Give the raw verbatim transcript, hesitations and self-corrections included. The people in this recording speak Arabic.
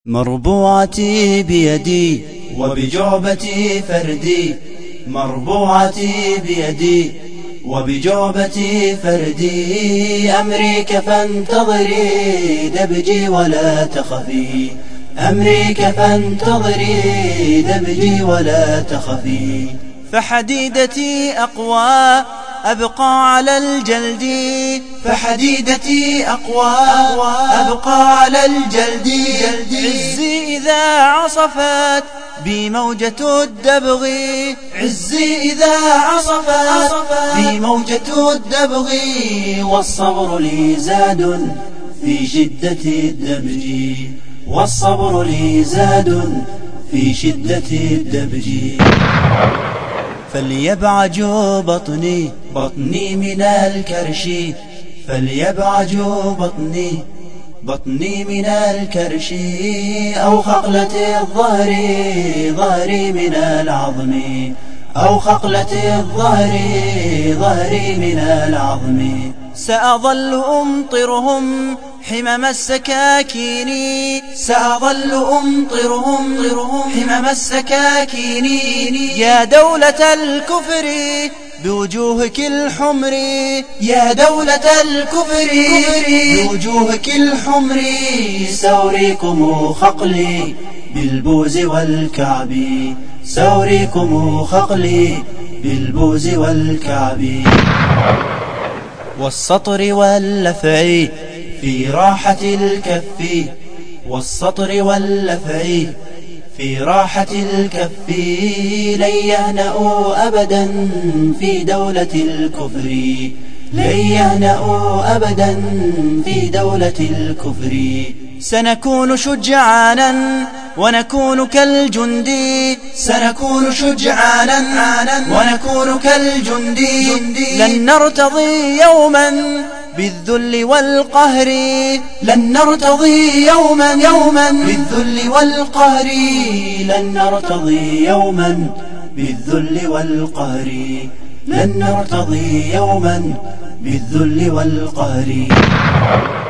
مربوعتي بيدي وبجعبتي فردي، مربوعتي بيدي وبجعبتي فردي. أمريك فانتظري دبجي ولا تخفي، أمريك فانتظري دبجي ولا تخفي. فحديدتي أقوى أبقى على الجلد، فحديدتي أقوى أبقى على الجلد. عزي إذا عصفت بي موجة الدبغ، عزي إذا عصفت بي موجة الدبغ. والصبر لي زاد في شدة الدبج، والصبر لي زاد في شدة الدبج. فليبعج بطني بطني من الكرش، فليبعج بطني بطني من الكرش. أو خقلة الظهر ظهري من العظم، أو خقلة الظهر ظهري من العظم. سأظل أمطرهم حمم السكاكين، سأظل أمطرهم حمم السكاكين. يا دولة الكفر بوجوهك الحمر، يا دولة الكفر بوجوهك الحمر. سأريكم خقلي بالبوز والكعب، سأريكم خقلي بالبوز والكعب. والسطر واللفع في راحة الكف، والسطر واللفع في راحة الكف. لن يهنأوا أبدا في دولة الكفر، لن يهنأوا أبدا في دولة الكفر. سنكون شجعانا ونكون كالجندي، سنكون شجعانا ونكون كالجندي. لن نرتضي يوما بالذل والقهر، لن نرتضي يوما يوما بالذل والقهر. لن نرتضي يوما بالذل والقهر، لن نرتضي يوما بالذل والقهر.